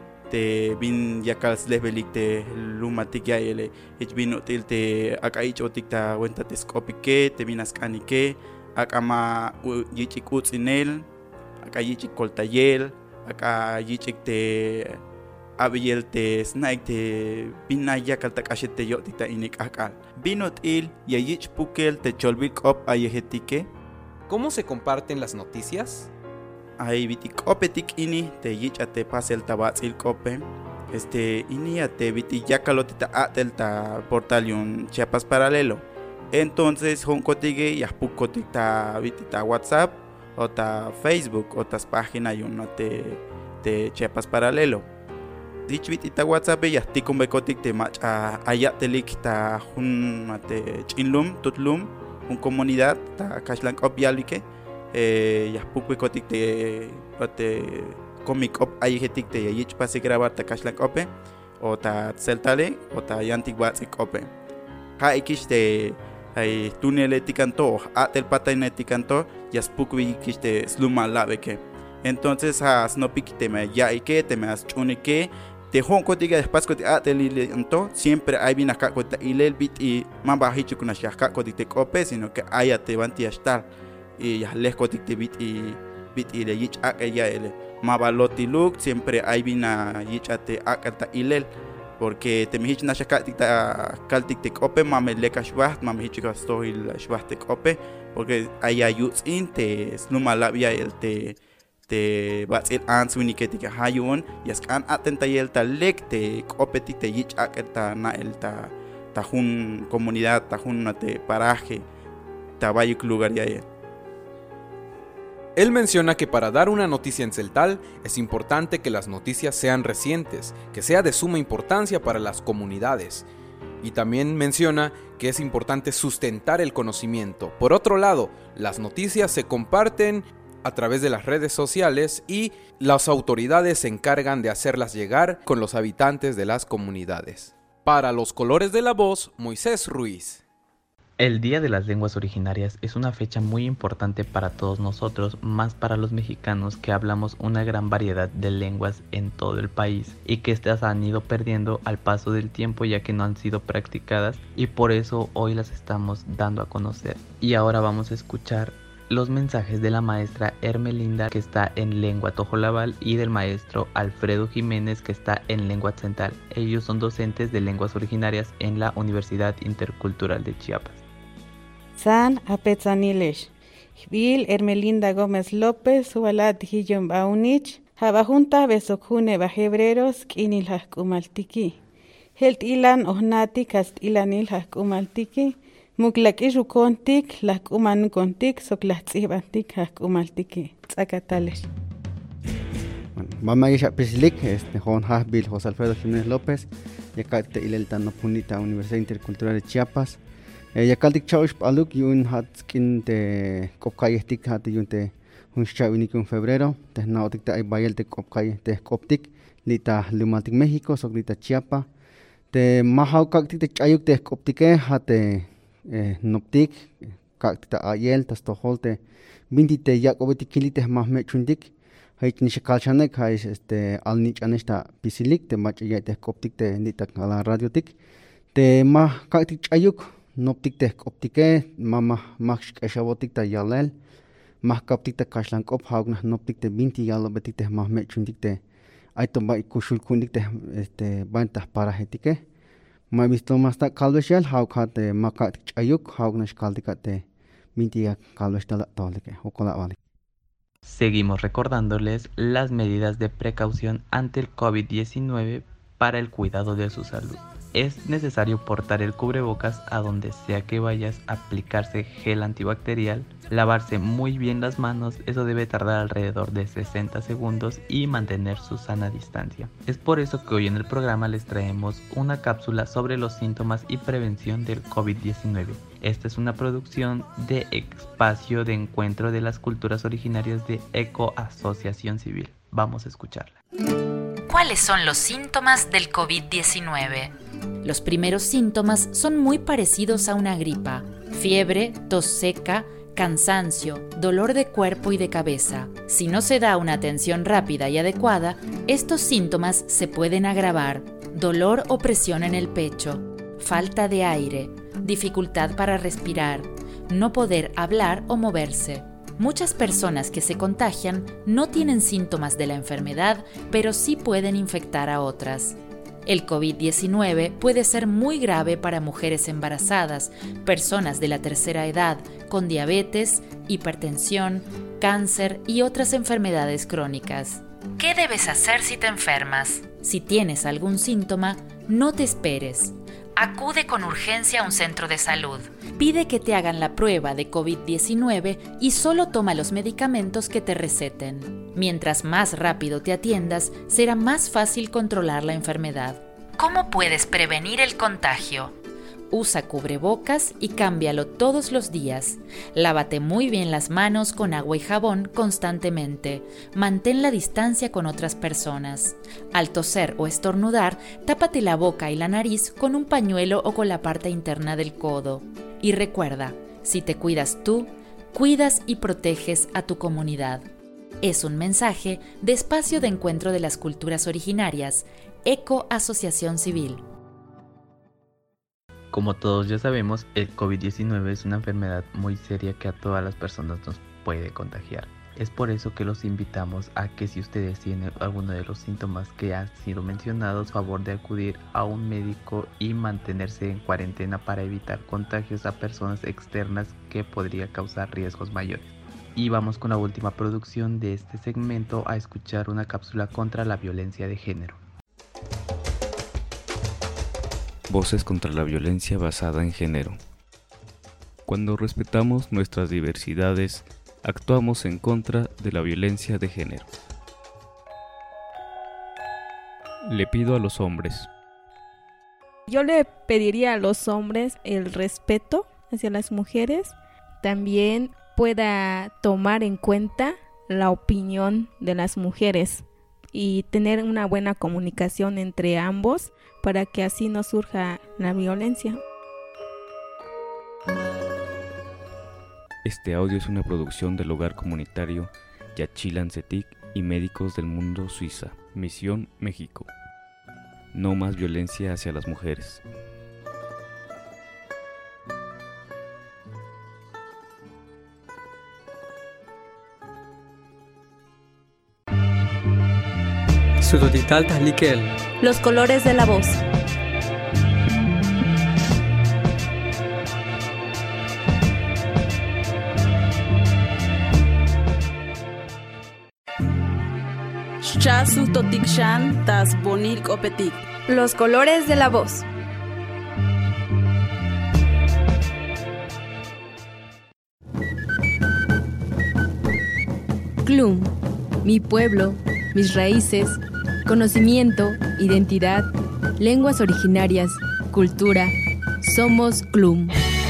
te bin yakals levelik te lumatik ya ele ich binot ilte akaich otik ta cuenta te skopike te binas kanike akama yichik utzinel aka yichik koltayel aka yichik te abiyel te snaik te binaya kalta kashete yo tita inik akal binot il yayich pukel te cholbik op ayehetike. ¿Cómo se comparten las noticias? Ay bitik opetik ini te yich ate pasel tabatzil kope este ini ate biti yakalotita atel ta portalion Chiapas Paralelo. Entonces honkotige yahpukotik ta bitita WhatsApp o ta Facebook o tas página yuno te te Chiapas Paralelo. Dich bitita WhatsApp yahtikum bekotik te mach a ayatelik ta hun mate chinlum tutlum un comunidad ta kashlank op yalike eh yahpuk bekotik te te comic op ayetik te yich pase grabar ta kashlank ope o ta seltale o ta yantik batsik ope. Ha ikiste ay tunele tikanto atel patay tikanto yaspukwi kiste sluma labeke. Entonces ha snopik te me ya ike te me as chunike te honko diga después que atel ento siempre hay bien acá con ilel bit y más bajito con ashaka con te cope sino que haya te vanti estar y ya les con te bit y bit y le yich a ya ele más baloti look siempre hay bien a yich ate akata ilel porque te mihich na shaka tikta kaltik te cope mame le kashwaht mame hich gasto il shwaht te cope porque hay ayuts in te sluma labia el te te batsil ans winiketika hayun yaskan atenta yel ta lek te cope te yich akata na el ta ta hun comunidad ta hun te paraje ta bayuk lugar ya. Él menciona que para dar una noticia en celtal es importante que las noticias sean recientes, que sea de suma importancia para las comunidades. Y también menciona que es importante sustentar el conocimiento. Por otro lado, las noticias se comparten a través de las redes sociales y las autoridades se encargan de hacerlas llegar con los habitantes de las comunidades. Para los Colores de la Voz, Moisés Ruiz. El Día de las Lenguas Originarias es una fecha muy importante para todos nosotros, más para los mexicanos que hablamos una gran variedad de lenguas en todo el país y que estas han ido perdiendo al paso del tiempo ya que no han sido practicadas y por eso hoy las estamos dando a conocer. Y ahora vamos a escuchar los mensajes de la maestra Hermelinda que está en lengua tojolabal y del maestro Alfredo Jiménez que está en lengua tzeltal. Ellos son docentes de lenguas originarias en la Universidad Intercultural de Chiapas. San Apetzanilesh, Vil Hermelinda Gómez López, Hualat Hillon Baunich, Habajunta Besokune Bajebreros, Kinilhak Umaltiki, Helt Ilan Ohnati Cast Ilanil Hak Umaltiki, Muklakish Ukontik, Lak Uman Kontik, Soklatsibantik Hak Umaltiki, Tzakatalesh. Mama Isha Pislik, este Juan Hasbil, José Alfredo Jiménez López, Yacate Ilelta Nopunita, Universidad Intercultural de Chiapas. Yakaltik Chaush Paluk, Yun Hatskin de Kopkayestik, Hat Yun te Hunchavinik en febrero, Tesnaotik de Bayel de Kopkay de Koptik, Lita Lumatik México, Soglita Chiapa, de Mahau Kaktik de Chayuk de Koptike, Hate Noptik, Kaktik de Ayel, Tastoholte, Bindite Yakobetikilite Mahmechundik, Hait Nishakalchanek, Hais este Alnich Anesta Pisilik, de Machayat de Koptik de Nita Kala Radiotik, de Mah Kaktik Chayuk. Noptik te optike mama max eshabotik ta yalel mah kaptik ta kashlankop haugna noptik te binti yalo betik te mah mechundik te aito ba ikushul kundik te este banta para hetike ma visto mas ta kalbeshel haukha te makat chayuk haugna shkaldika te binti ya kalbeshtala tolike okola vale. Seguimos recordándoles las medidas de precaución ante el COVID diecinueve para el cuidado de su salud. Es necesario portar el cubrebocas a donde sea que vayas, aplicarse gel antibacterial, lavarse muy bien las manos, eso debe tardar alrededor de sesenta segundos y mantener su sana distancia. Es por eso que hoy en el programa les traemos una cápsula sobre los síntomas y prevención del COVID diecinueve. Esta es una producción de Espacio de Encuentro de las Culturas Originarias de Eco Asociación Civil. Vamos a escucharla. ¿Cuáles son los síntomas del COVID diecinueve? Los primeros síntomas son muy parecidos a una gripa: fiebre, tos seca, cansancio, dolor de cuerpo y de cabeza. Si no se da una atención rápida y adecuada, estos síntomas se pueden agravar: dolor o presión en el pecho, falta de aire, dificultad para respirar, no poder hablar o moverse. Muchas personas que se contagian no tienen síntomas de la enfermedad, pero sí pueden infectar a otras. El COVID diecinueve puede ser muy grave para mujeres embarazadas, personas de la tercera edad, con diabetes, hipertensión, cáncer y otras enfermedades crónicas. ¿Qué debes hacer si te enfermas? Si tienes algún síntoma, no te esperes. Acude con urgencia a un centro de salud. Pide que te hagan la prueba de COVID diecinueve y solo toma los medicamentos que te receten. Mientras más rápido te atiendas, será más fácil controlar la enfermedad. ¿Cómo puedes prevenir el contagio? Usa cubrebocas y cámbialo todos los días. Lávate muy bien las manos con agua y jabón constantemente. Mantén la distancia con otras personas. Al toser o estornudar, tápate la boca y la nariz con un pañuelo o con la parte interna del codo. Y recuerda, si te cuidas tú, cuidas y proteges a tu comunidad. Es un mensaje de Espacio de Encuentro de las Culturas Originarias, Eco Asociación Civil. Como todos ya sabemos, el COVID diecinueve es una enfermedad muy seria que a todas las personas nos puede contagiar. Es por eso que los invitamos a que si ustedes tienen alguno de los síntomas que han sido mencionados, favor de acudir a un médico y mantenerse en cuarentena para evitar contagios a personas externas que podría causar riesgos mayores. Y vamos con la última producción de este segmento a escuchar una cápsula contra la violencia de género. Voces contra la violencia basada en género. Cuando respetamos nuestras diversidades, actuamos en contra de la violencia de género. Le pido a los hombres. Yo le pediría a los hombres el respeto hacia las mujeres, también pueda tomar en cuenta la opinión de las mujeres y tener una buena comunicación entre ambos para que así no surja la violencia. Este audio es una producción del Hogar Comunitario Yachilan Cetic y Médicos del Mundo Suiza, Misión México. No más violencia hacia las mujeres. Sudotital Tahlikel. Los colores de la voz. Chasu Totikshan Tas Bonil Kopetik. Los colores de la voz. Clum, mi pueblo, mis raíces, conocimiento, identidad, lenguas originarias, cultura. Somos Clum.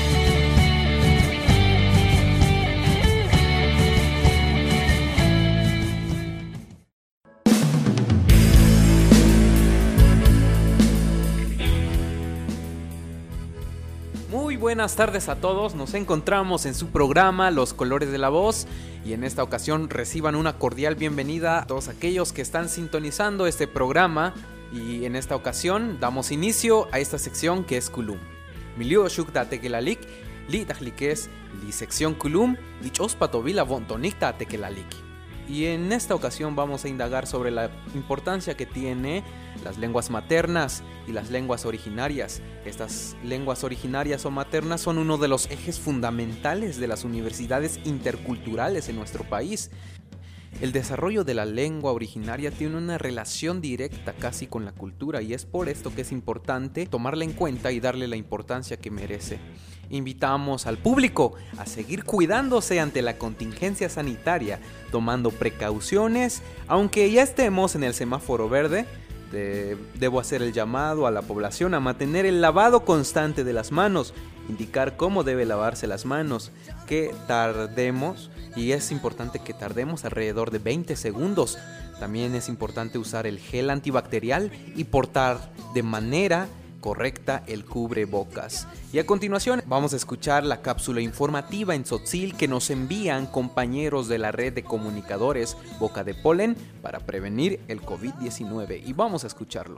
Muy buenas tardes a todos, nos encontramos en su programa Los Colores de la Voz y en esta ocasión reciban una cordial bienvenida a todos aquellos que están sintonizando este programa y en esta ocasión damos inicio a esta sección que es Kulum. Milio Shukta Tekelalik, Li Tajlikes, Li sección Kulum, Li Chospatovila Vontonikta Tekelalik. Y en esta ocasión vamos a indagar sobre la importancia que tiene las lenguas maternas y las lenguas originarias. Estas lenguas originarias o maternas son uno de los ejes fundamentales de las universidades interculturales en nuestro país. El desarrollo de la lengua originaria tiene una relación directa casi con la cultura y es por esto que es importante tomarla en cuenta y darle la importancia que merece. Invitamos al público a seguir cuidándose ante la contingencia sanitaria, tomando precauciones, aunque ya estemos en el semáforo verde. De, debo hacer el llamado a la población a mantener el lavado constante de las manos, indicar cómo debe lavarse las manos, que tardemos, y es importante que tardemos alrededor de veinte segundos. También es importante usar el gel antibacterial y portar de manera correcta el cubrebocas. Y a continuación vamos a escuchar la cápsula informativa en Tzotzil que nos envían compañeros de la red de comunicadores Boca de Polen para prevenir el COVID diecinueve. Y vamos a escucharlo.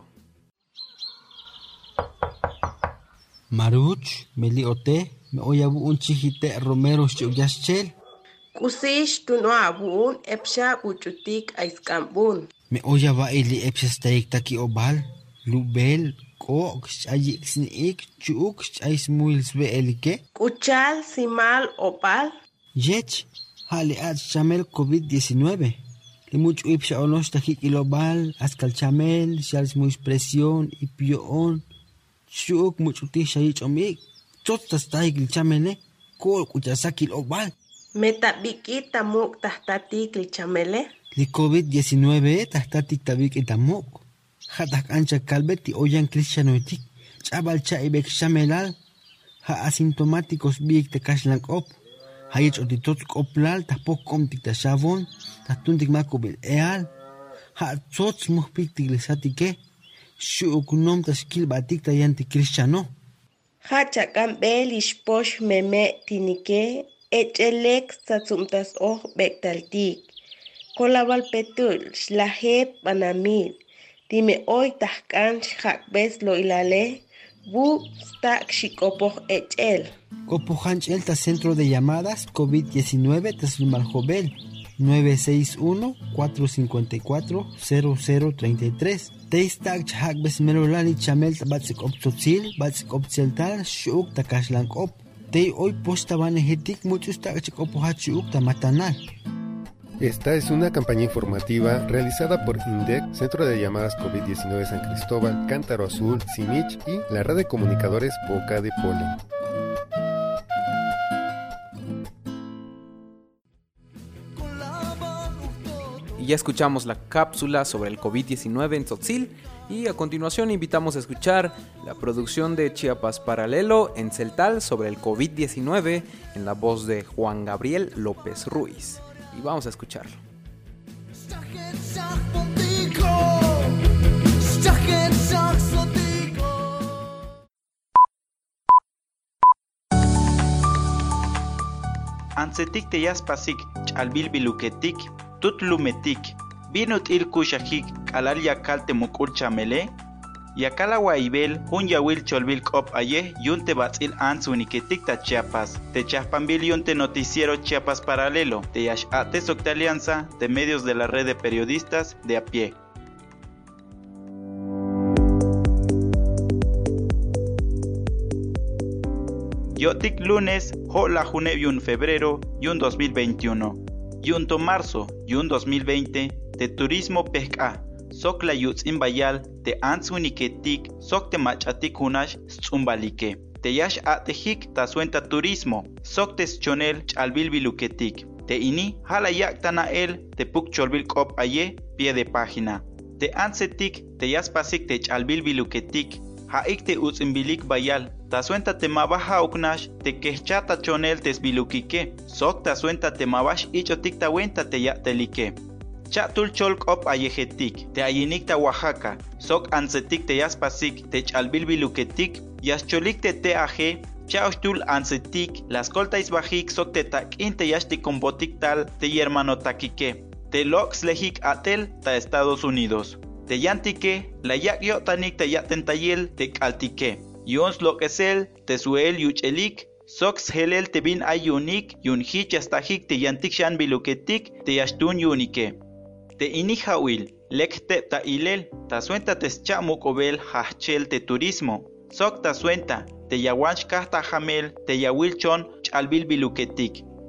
Maruch, Meliote, me oyabu un chijite Romero Shuyashchel. Kusish tu no abun, epsha uchutik aiskambun. Me oyaba ili epshasteik taki obal, lubel, Cox, ay sneak, chuk, ay smuil sve elike. Kuchal, simal, opal. Yech, hale at chamel COVID diecinueve. Le mucho ipsha onos tajik ilobal, askal chamel, shal smuis presión, ipioon. Chuk, mucho tisha ich omik. Chotas tajik il chamele, kol kuchasaki ilobal. Metabiki tamuk tahtatik il chamele. Le COVID diecinueve tahtatik tabik itamuk. Hatak ancha calbeti oyan cristianoitik, chabal cha ibek shamelal, ha asintomáticos big te kashlank op, ha ich otitot oplal, tapok komtik ta shavon, tatuntik makobil eal, ha tsots muhpik tiglisatike, shukunom ta skil batik ta yanti cristiano. Ha chakam bel ishposh meme tinike, echelek satsumtas oh bektaltik, kolabal petul, shlaheb banamil. Dime hoy tahkan hakbes lo ilale, bu stak shikopoh echel. Copohanchel ta centro de llamadas COVID diecinueve Taslumaljovel nueve seis uno, cuatro cinco cuatro, cero cero tres tres. Teistak hakbes melolani chamel tabatsik optsotzil, batsik optseltal, shuk takashlank op. Tei hoy posta banehetik muchos tak chikopohachuk tamatanal. Esta es una campaña informativa realizada por INDEC, Centro de Llamadas COVID diecinueve San Cristóbal, Cántaro Azul, Simich y la red de comunicadores Boca de Polen. Y ya escuchamos la cápsula sobre el COVID diecinueve en Tzotzil y a continuación invitamos a escuchar la producción de Chiapas Paralelo en Celtal sobre el COVID diecinueve en la voz de Juan Gabriel López Ruiz. Y vamos a escucharlo. Ansetik te yaspasik chalbil biluketik, tut lumetik, binut il kushahik alal yakal te mukul chamele, yakala waibel hun yawil cholbil kop aye yunte batzil ans uniketik ta Chiapas, te chapambil yunte noticiero Chiapas Paralelo, te yashate socta alianza de medios de la red de periodistas de a pie. Yotik lunes, ho la june yun febrero, yun dos mil veintiuno, yun to marzo, yun dos mil veinte, de turismo pesca, sok la yuts imbayal, te ans uniketik, sok te machatik hunash, stumbalike, te yash atehik ta suenta turismo, sok te schonel chalbil biluketik, te ini hala yak tanael, te puk cholbil kop aye, pie de página, te ansetik, te yaspasik te chalbil biluketik, haik te utzimbilik bayal, ta suenta te mabaja uknash, te kechata chonel tes bilukike, sok ta suenta te mabash ichotik ta wenta te yatelike. Chatul cholk op ayejetik, te ayinik ta Oaxaca, sok ansetik te yaspasik, te chalbil biluketik, yascholik te te aje, chaustul ansetik, las coltais bajik sok te takin te yashti kombotik tal, te yermano takike, te lox lejik atel ta Estados Unidos. Te yantike, la yak yotanik te yatentayel te kaltike. Yons lo kesel, te suel yuchelik, sox helel te bin ayunik, yun hich astajik te yantik shan biluketik, te yashtun yunike. Te inijawil, lek te ta ilel, ta suenta te schamukobel hachel te turismo. Sok ta suenta, te yawanch kahta jamel, te yawilchon chalbil biluketik.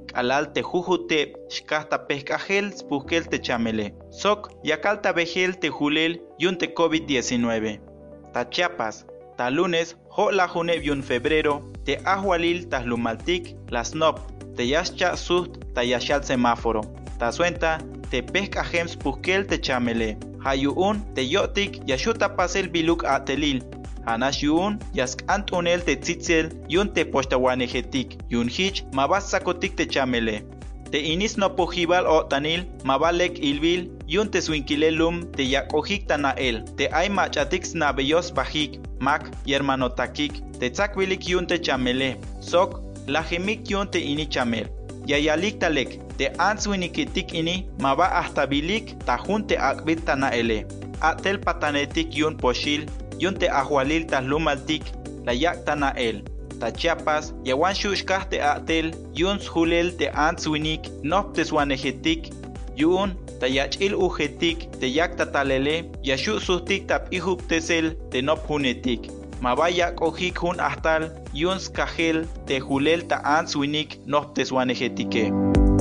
alal te jujute shkahta pescajel spuskel te chamele. Sok yakalta vejel te julel yun te COVID diecinueve. Ta Chiapas, ta lunes ho la june yun febrero te ahualil tas lumaltik las nop te yascha suht ta yashal semáforo. Ta suenta te pescajem spuskel te chamele. Hayuun te yotik yashuta pasel biluk atelil. Hanash yun yask antunel te tzitzel yun te postawanejetik yun hich mabas sakotik te chamele. Te inis no pojibal o tanil mabalek ilbil yun te swinquilelum te yakojik tanael te ay machatiks nabeyos bajik mak yermanotakik te tzakwilik yun te chamele sok lajemik yun te ini chamel. Yayalik talek te answinikitik ini maba ahstabilik tajun te akbit tanaele. Atel patanetik yun poshil yun te ahualil tas lumaltik la yak tanael. Ta Chiapas yawan shushkah te atel yun shulel te answinik nop te swanejetik yun ta yachil ujetik te yak tatalele yashu sustik tap ihup tesel te nop hunetik. Mabaya kohik hun ahtal yun skajel te julel ta answinik nop te swanejetike.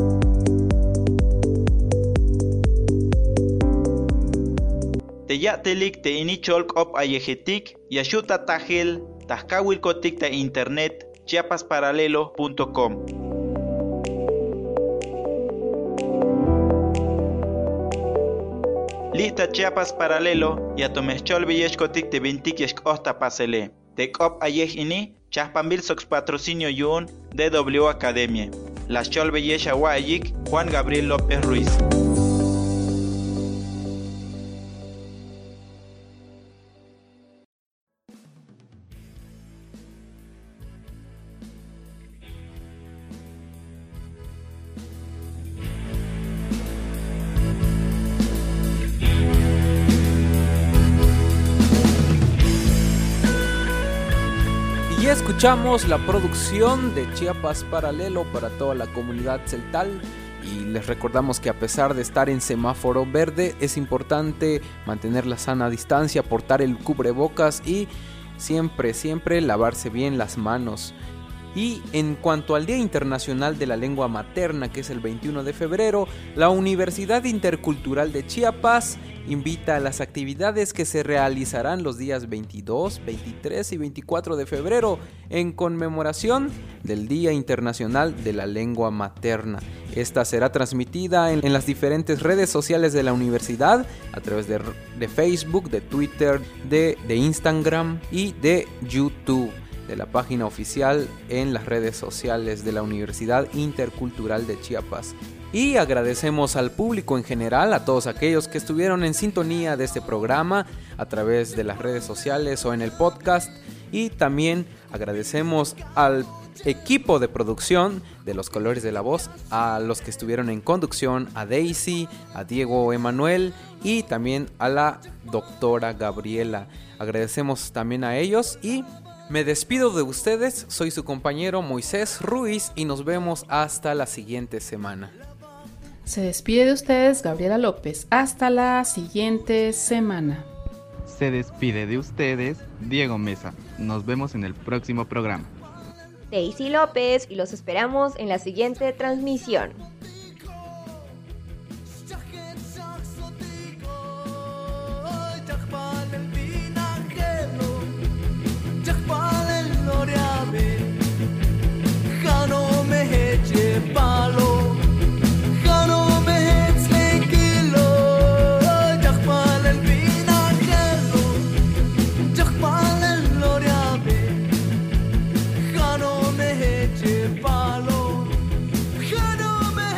Te yatelik te inicholk op ayejetik yashuta tajel tajkawilkotik ta internet chiapas paralelo punto com. Lita Chiapas Paralelo yatomechol villeshkotik te vintik yeshk osta pasele. Te kop ayej ini chahpambil sox patrocinio yun D W Academia. Las chol villesh awayik Juan Gabriel López Ruiz. Y escuchamos la producción de Chiapas Paralelo para toda la comunidad celtal. Y les recordamos que a pesar de estar en semáforo verde, es importante mantener la sana distancia, portar el cubrebocas y siempre, siempre lavarse bien las manos. Y en cuanto al Día Internacional de la Lengua Materna, que es el veintiuno de febrero, la Universidad Intercultural de Chiapas invita a las actividades que se realizarán los días veintidós, veintitrés y veinticuatro de febrero en conmemoración del Día Internacional de la Lengua Materna. Esta será transmitida en, en las diferentes redes sociales de la universidad a través de, de Facebook, de Twitter, de, de Instagram y de YouTube, de la página oficial en las redes sociales de la Universidad Intercultural de Chiapas. Y agradecemos al público en general, a todos aquellos que estuvieron en sintonía de este programa a través de las redes sociales o en el podcast. Y también agradecemos al equipo de producción de Los Colores de la Voz, a los que estuvieron en conducción, a Daisy, a Diego Emanuel y también a la doctora Gabriela. Agradecemos también a ellos y me despido de ustedes. Soy su compañero Moisés Ruiz y nos vemos hasta la siguiente semana. Se despide de ustedes Gabriela López. Hasta la siguiente semana. Se despide de ustedes Diego Mesa. Nos vemos en el próximo programa. Daisy López y los esperamos en la siguiente transmisión. Palo,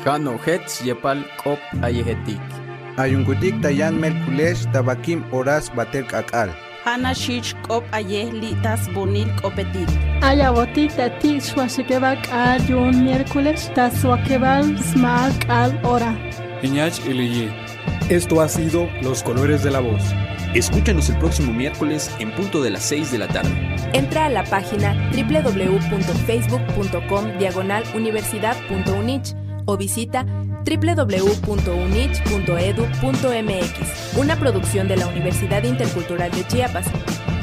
Kano hets yepal kop ayehetik. Ayungutik tayan merkulesh tabakim oras bater kakal. Hana shich kop ayeh litas bonil kopetik. Ayabotik tatik suasekebal ayun miércoles tasuakebal smal al hora. Iñach Iliyi. Esto ha sido Los Colores de la Voz. Escúchanos el próximo miércoles en punto de las seis de la tarde. Entra a la página doble u doble u doble u punto facebook punto com diagonal universidad punto unich o visita doble u doble u doble u punto unich punto edu punto m x, una producción de la Universidad Intercultural de Chiapas.